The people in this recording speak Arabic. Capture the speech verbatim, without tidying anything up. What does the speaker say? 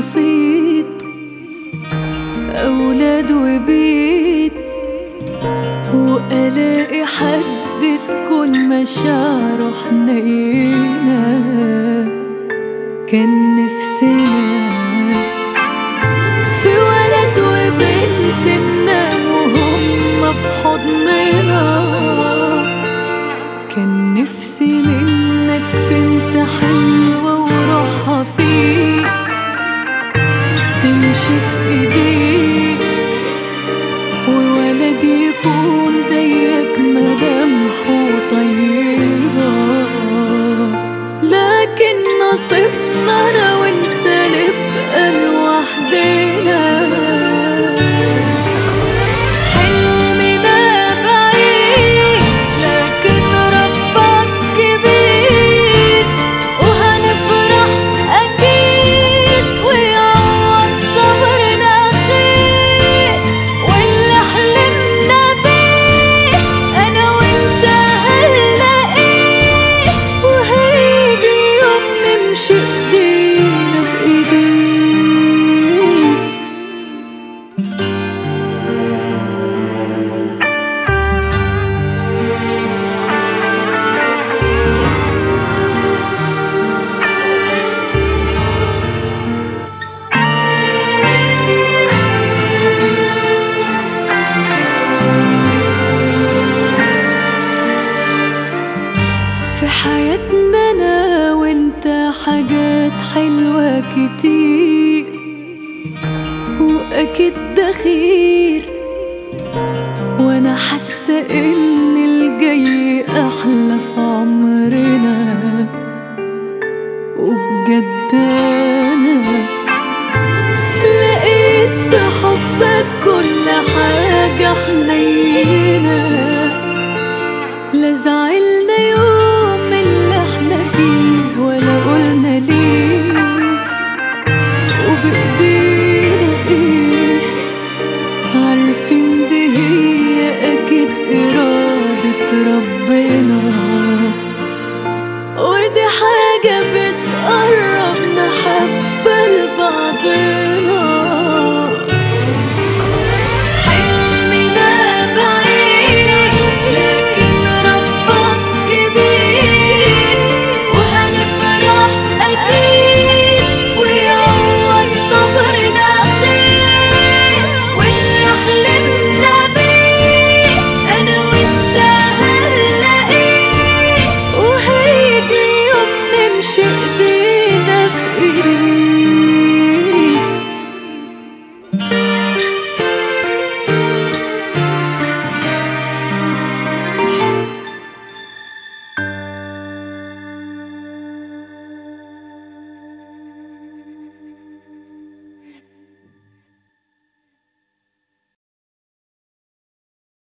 بسيط، أولاد وبيت، وألاقي حد تكون مشاعره حنينة. كان نفسنا في ولد وبنت ننام وهم في حضننا. كان نفسي منك بنت حلوة وروحها فيك تمشي في ايديك، وولد يكون زيك ملامحه طيبة. لكن نصيبنا انا وانت نبقى لوحدنا. في حياتنا أنا وإنت حاجات حلوة كتير، وأكيد ده خير، وأنا حاسة إن الجاي أحلى في عمرنا. وبجد أنا لقيت في حبك